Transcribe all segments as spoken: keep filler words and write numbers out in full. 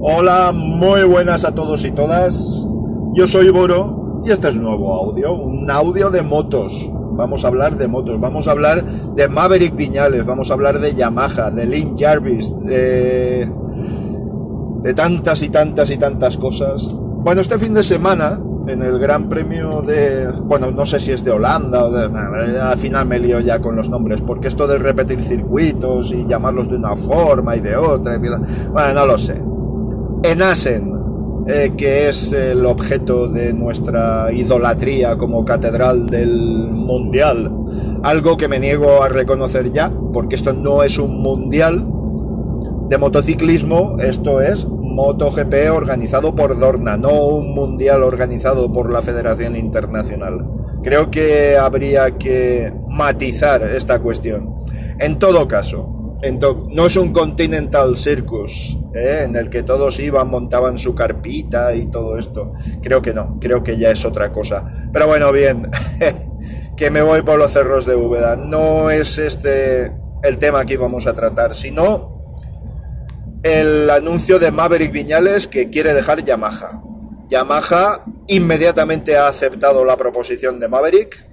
Hola, muy buenas a todos y todas. Yo soy Boro y este es un nuevo audio, un audio de motos. Vamos a hablar de motos, vamos a hablar de Maverick Viñales, vamos a hablar de Yamaha, de Lin Jarvis, de, de tantas y tantas y tantas cosas. Bueno, este fin de semana, en el Gran Premio de... Bueno, no sé si es de Holanda o de... Al final me lío ya con los nombres, porque esto de repetir circuitos y llamarlos de una forma y de otra... Bueno, no lo sé. En Assen, eh, que es el objeto de nuestra idolatría como catedral del mundial, algo que me niego a reconocer ya, porque esto no es un mundial de motociclismo, esto es MotoGP organizado por Dorna, no un mundial organizado por la Federación Internacional. Creo que habría que matizar esta cuestión. En todo caso, en to- no es un Continental Circus, ¿eh? En el que todos iban, montaban su carpita y todo esto. Creo que no, creo que ya es otra cosa. Pero bueno, bien, que me voy por los cerros de Úbeda. No es este el tema que íbamos a tratar, sino el anuncio de Maverick Viñales, que quiere dejar Yamaha. Yamaha inmediatamente ha aceptado la proposición de Maverick.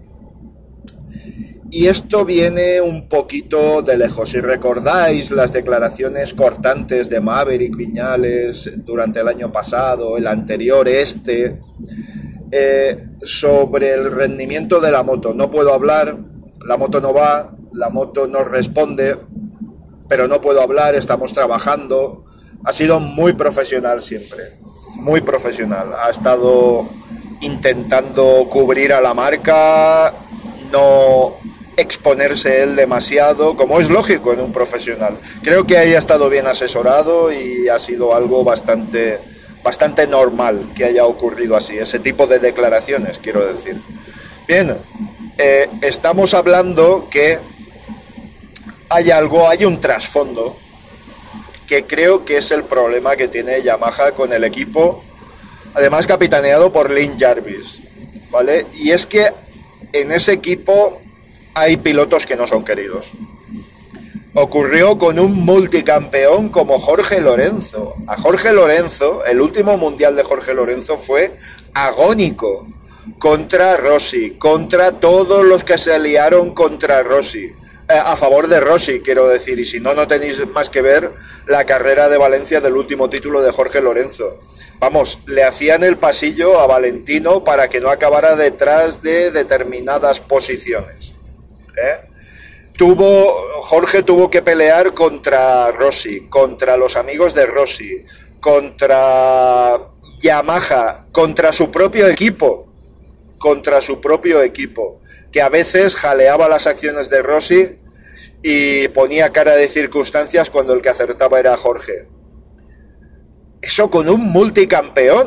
Y esto viene un poquito de lejos. Si recordáis las declaraciones cortantes de Maverick Viñales durante el año pasado, el anterior este, eh, sobre el rendimiento de la moto. No puedo hablar, la moto no va, la moto no responde, pero no puedo hablar, estamos trabajando. Ha sido muy profesional siempre, muy profesional. Ha estado intentando cubrir a la marca, no exponerse él demasiado, como es lógico en un profesional. Creo que haya estado bien asesorado y ha sido algo bastante, bastante normal que haya ocurrido así, ese tipo de declaraciones, quiero decir. Bien, eh, estamos hablando que hay algo, hay un trasfondo que creo que es el problema que tiene Yamaha con el equipo, además capitaneado por Lin Jarvis, ¿vale? Y es que en ese equipo hay pilotos que no son queridos. Ocurrió con un multicampeón como Jorge Lorenzo. A Jorge Lorenzo, el último mundial de Jorge Lorenzo fue agónico contra Rossi, contra todos los que se aliaron contra Rossi. Eh, a favor de Rossi, quiero decir, y si no, no tenéis más que ver la carrera de Valencia del último título de Jorge Lorenzo. Vamos, le hacían el pasillo a Valentino para que no acabara detrás de determinadas posiciones. ¿Eh? Tuvo, Jorge tuvo que pelear contra Rossi, contra los amigos de Rossi, contra Yamaha, contra su propio equipo, contra su propio equipo, que a veces jaleaba las acciones de Rossi y ponía cara de circunstancias cuando el que acertaba era Jorge. Eso con un multicampeón.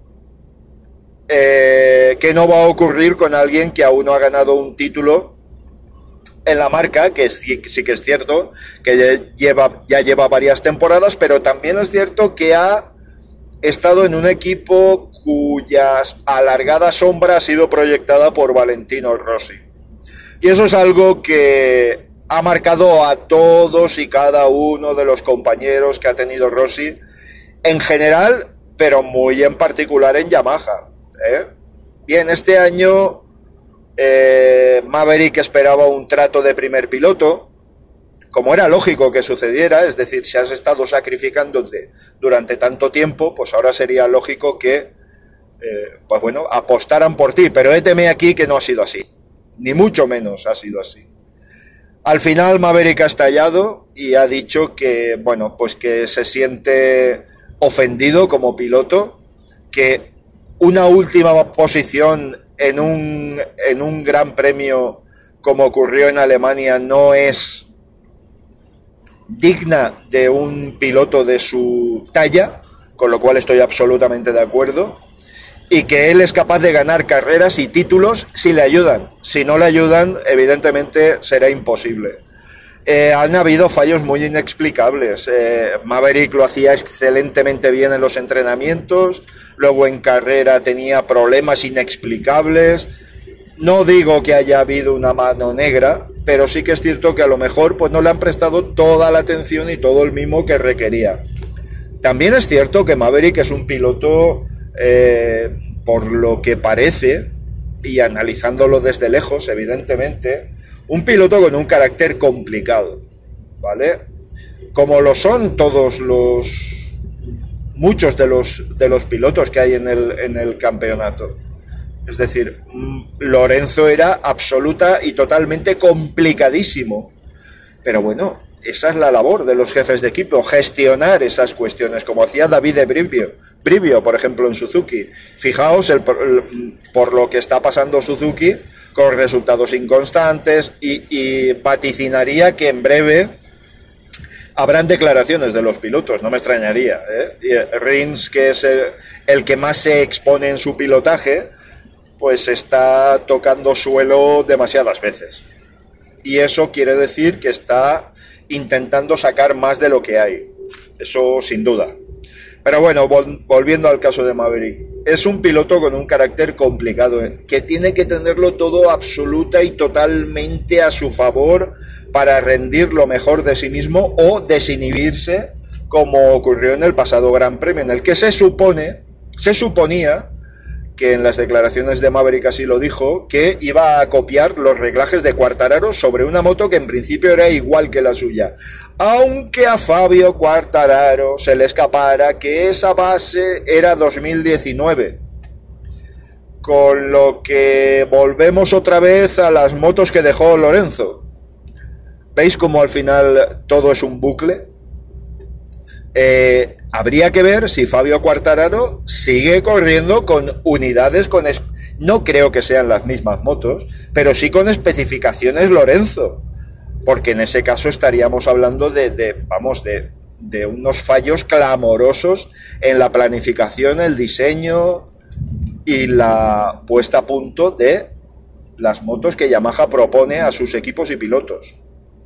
Eh, que no va a ocurrir con alguien que aún no ha ganado un título en la marca, que sí, sí que es cierto que ya lleva, ya lleva varias temporadas, pero también es cierto que ha estado en un equipo cuya alargada sombra ha sido proyectada por Valentino Rossi. Y eso es algo que ha marcado a todos y cada uno de los compañeros que ha tenido Rossi, en general, pero muy en particular en Yamaha. ¿eh? Bien, este año eh, Maverick esperaba un trato de primer piloto, como era lógico que sucediera, es decir, si has estado sacrificándote durante tanto tiempo, pues ahora sería lógico que, eh, pues bueno, apostaran por ti, pero héteme aquí que no ha sido así, ni mucho menos ha sido así. Al final Maverick ha estallado y ha dicho que, bueno, pues que se siente ofendido como piloto, que una última posición en un, en un gran premio como ocurrió en Alemania no es digna de un piloto de su talla, con lo cual estoy absolutamente de acuerdo, y que él es capaz de ganar carreras y títulos si le ayudan. Si no le ayudan, evidentemente será imposible. Eh, han habido fallos muy inexplicables. Eh, Maverick lo hacía excelentemente bien en los entrenamientos, luego en carrera tenía problemas inexplicables. No digo que haya habido una mano negra, pero sí que es cierto que a lo mejor pues no le han prestado toda la atención y todo el mimo que requería. También es cierto que Maverick es un piloto, eh, por lo que parece, y analizándolo desde lejos, evidentemente, un piloto con un carácter complicado, ¿vale? Como lo son todos los... muchos de los, de los pilotos que hay en el, en el campeonato. Es decir, Lorenzo era absoluta y totalmente complicadísimo. Pero bueno, esa es la labor de los jefes de equipo, gestionar esas cuestiones, como hacía David de Brivio, Brivio por ejemplo, en Suzuki. Fijaos el, el, por lo que está pasando Suzuki, con resultados inconstantes, y, y vaticinaría que en breve habrán declaraciones de los pilotos, no me extrañaría, ¿eh? Y Rins, que es el, el que más se expone en su pilotaje, pues está tocando suelo demasiadas veces. Y eso quiere decir que está intentando sacar más de lo que hay. Eso sin duda. Pero bueno, vol- volviendo al caso de Maverick. Es un piloto con un carácter complicado, ¿eh? Que tiene que tenerlo todo absoluta y totalmente a su favor para rendir lo mejor de sí mismo o desinhibirse, como ocurrió en el pasado Gran Premio, en el que se supone, se suponía, que en las declaraciones de Maverick así lo dijo, que iba a copiar los reglajes de Quartararo sobre una moto que en principio era igual que la suya. Aunque a Fabio Quartararo se le escapara que esa base era dos mil diecinueve. Con lo que volvemos otra vez a las motos que dejó Lorenzo. ¿Veis cómo al final todo es un bucle? Eh, habría que ver si Fabio Quartararo sigue corriendo con unidades con... Es... No creo que sean las mismas motos, pero sí con especificaciones Lorenzo. Porque en ese caso estaríamos hablando de, de vamos, de, de unos fallos clamorosos en la planificación, el diseño y la puesta a punto de las motos que Yamaha propone a sus equipos y pilotos.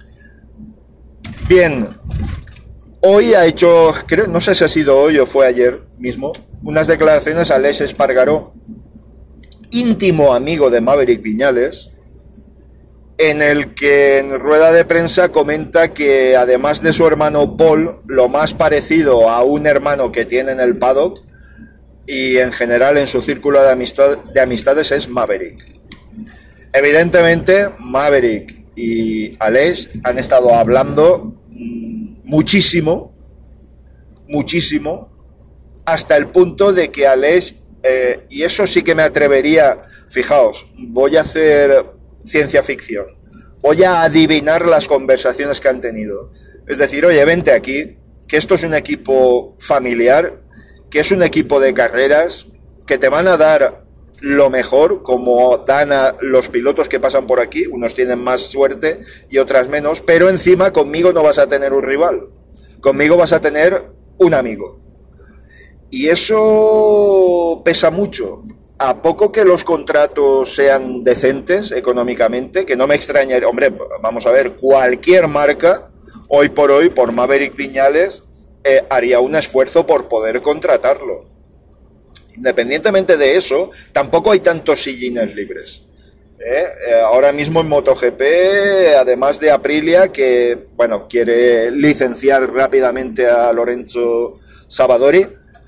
Bien, hoy ha hecho, creo, no sé si ha sido hoy o fue ayer mismo, unas declaraciones a Aleix Espargaró, íntimo amigo de Maverick Viñales, en el que en rueda de prensa comenta que además de su hermano Paul, lo más parecido a un hermano que tiene en el paddock y en general en su círculo de, amistad, de amistades es Maverick. Evidentemente Maverick y Aleix han estado hablando muchísimo, muchísimo, hasta el punto de que Aleix, eh, y eso sí que me atrevería, fijaos, voy a hacer ciencia ficción, voy a adivinar las conversaciones que han tenido. Es decir, oye, vente aquí, que esto es un equipo familiar, que es un equipo de carreras, que te van a dar lo mejor, como dan a los pilotos que pasan por aquí, unos tienen más suerte y otras menos, pero encima conmigo no vas a tener un rival, conmigo vas a tener un amigo. Y eso pesa mucho. A poco que los contratos sean decentes económicamente, que no me extrañaría, hombre, vamos a ver, cualquier marca, hoy por hoy, por Maverick Viñales, eh, haría un esfuerzo por poder contratarlo. Independientemente de eso, tampoco hay tantos sillines libres. ¿Eh? Eh, ahora mismo en MotoGP, además de Aprilia, que bueno, quiere licenciar rápidamente a Lorenzo Savadori,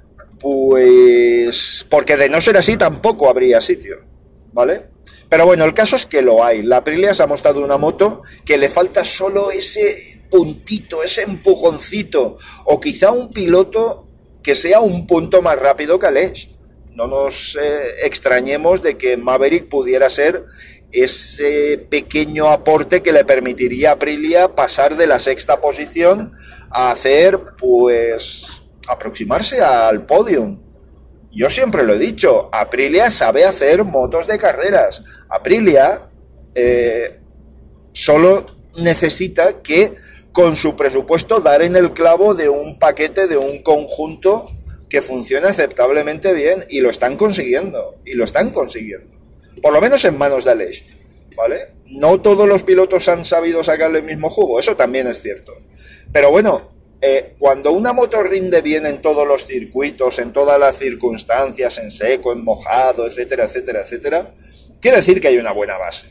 pues porque de no ser así tampoco habría sitio, ¿vale? Pero bueno, el caso es que lo hay. La Aprilia se ha mostrado una moto que le falta solo ese puntito, ese empujoncito, o quizá un piloto que sea un punto más rápido que Aleix. No nos eh, extrañemos de que Maverick pudiera ser ese pequeño aporte que le permitiría a Aprilia pasar de la sexta posición a hacer, pues, aproximarse al podium. Yo siempre lo he dicho, Aprilia sabe hacer motos de carreras. Aprilia eh, solo necesita que con su presupuesto dar en el clavo de un paquete, de un conjunto que funcione aceptablemente bien, y lo están consiguiendo, y lo están consiguiendo, por lo menos en manos de Aleix, ¿vale? No todos los pilotos han sabido sacarle el mismo jugo, eso también es cierto, pero bueno, eh, cuando una moto rinde bien en todos los circuitos, en todas las circunstancias, en seco, en mojado, etcétera, etcétera, etcétera, quiere decir que hay una buena base.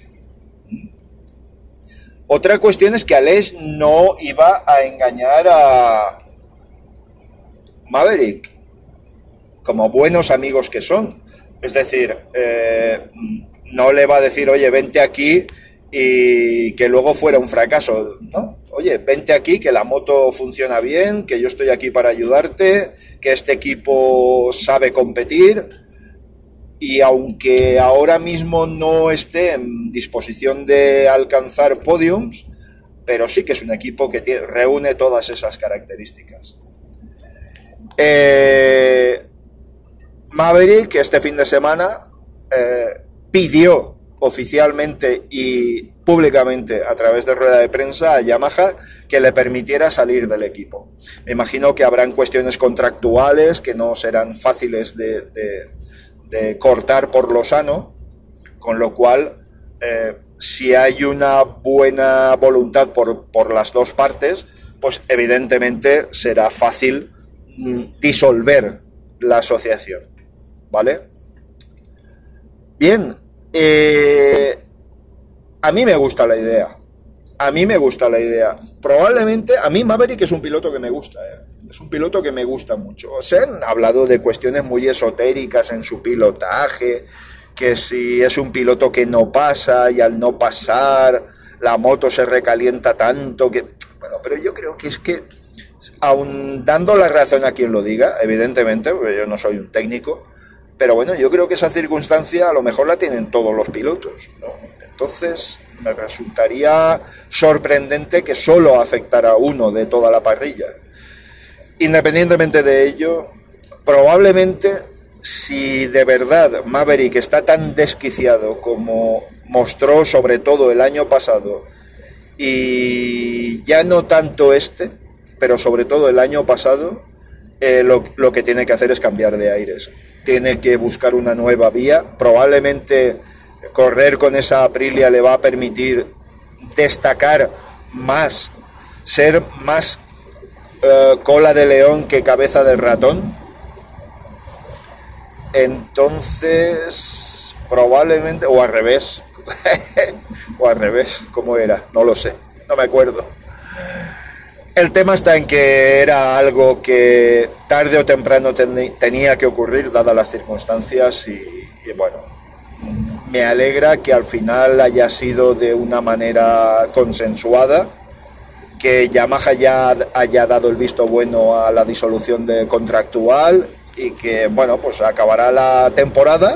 Otra cuestión es que Aleix no iba a engañar a Maverick, como buenos amigos que son, es decir, eh, no le va a decir, oye, vente aquí y que luego fuera un fracaso, ¿no? Oye, vente aquí, que la moto funciona bien, que yo estoy aquí para ayudarte, que este equipo sabe competir, y aunque ahora mismo no esté en disposición de alcanzar podiums, pero sí que es un equipo que tiene, reúne todas esas características. Eh, Maverick este fin de semana eh, pidió oficialmente y públicamente a través de rueda de prensa a Yamaha que le permitiera salir del equipo. Me imagino que habrán cuestiones contractuales que no serán fáciles de, de, de cortar por lo sano, con lo cual eh, si hay una buena voluntad por, por las dos partes, pues evidentemente será fácil mm, disolver la asociación, ¿vale? Bien, eh, a mí me gusta la idea, a mí me gusta la idea. Probablemente, a mí Maverick es un piloto que me gusta, ¿eh? Es un piloto que me gusta mucho. Se han hablado de cuestiones muy esotéricas en su pilotaje, que si es un piloto que no pasa y al no pasar la moto se recalienta tanto que... Bueno, pero yo creo que es que, aun dando la razón a quien lo diga, evidentemente, porque yo no soy un técnico, pero bueno, yo creo que esa circunstancia a lo mejor la tienen todos los pilotos, ¿no? Entonces me resultaría sorprendente que solo afectara a uno de toda la parrilla. Independientemente de ello, probablemente si de verdad Maverick está tan desquiciado como mostró sobre todo el año pasado, y ya no tanto este, pero sobre todo el año pasado, eh, lo, lo que tiene que hacer es cambiar de aires. Tiene que buscar una nueva vía. Probablemente correr con esa Aprilia le va a permitir destacar más, ser más uh, cola de león que cabeza de ratón. Entonces, probablemente, o al revés, o al revés, ¿cómo era? No lo sé, no me acuerdo. El tema está en que era algo que tarde o temprano ten, tenía que ocurrir dadas las circunstancias y, y bueno, me alegra que al final haya sido de una manera consensuada, que Yamaha ya haya dado el visto bueno a la disolución de contractual y que, bueno, pues acabará la temporada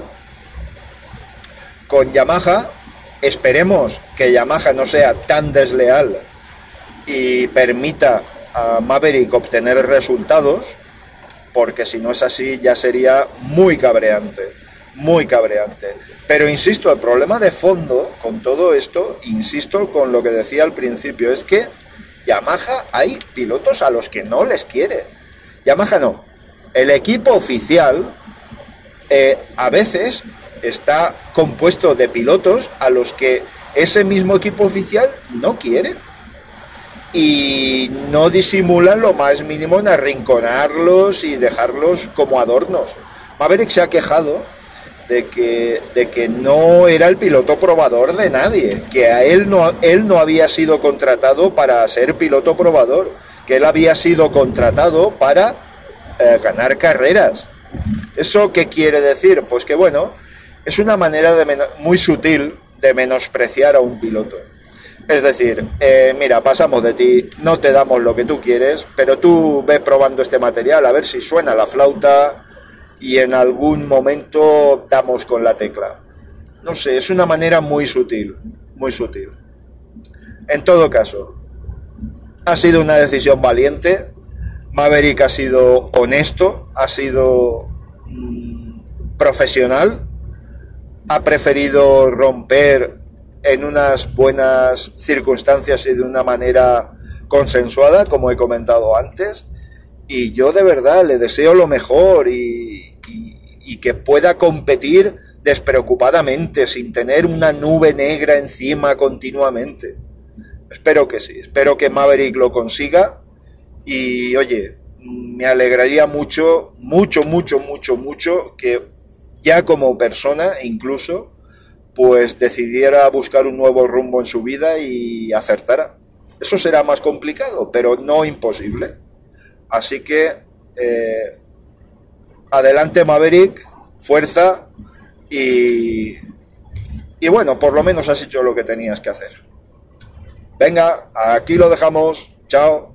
con Yamaha. Esperemos que Yamaha no sea tan desleal y permita a Maverick obtener resultados, porque si no es así ya sería muy cabreante, muy cabreante. Pero insisto, el problema de fondo con todo esto, insisto con lo que decía al principio, es que Yamaha hay pilotos a los que no les quiere. Yamaha no. El equipo oficial eh, a veces está compuesto de pilotos a los que ese mismo equipo oficial no quiere. Y no disimulan lo más mínimo en arrinconarlos y dejarlos como adornos. Maverick se ha quejado de que, de que no era el piloto probador de nadie, que a él no, él no había sido contratado para ser piloto probador, que él había sido contratado para eh, ganar carreras. ¿Eso qué quiere decir? Pues que bueno, es una manera de men- muy sutil de menospreciar a un piloto. Es decir, eh, mira, pasamos de ti, no te damos lo que tú quieres, pero tú ves probando este material a ver si suena la flauta y en algún momento damos con la tecla. No sé, es una manera muy sutil, muy sutil. En todo caso, ha sido una decisión valiente. Maverick ha sido honesto, ha sido mm, profesional, ha preferido romper en unas buenas circunstancias y de una manera consensuada, como he comentado antes, y yo de verdad le deseo lo mejor y, y, y que pueda competir despreocupadamente, sin tener una nube negra encima continuamente. Espero que sí, espero que Maverick lo consiga y, oye, me alegraría mucho, mucho, mucho, mucho, mucho que ya como persona incluso pues decidiera buscar un nuevo rumbo en su vida y acertara. Eso será más complicado, pero no imposible. Así que eh, adelante Maverick, fuerza y, y bueno, por lo menos has hecho lo que tenías que hacer. Venga, aquí lo dejamos, chao.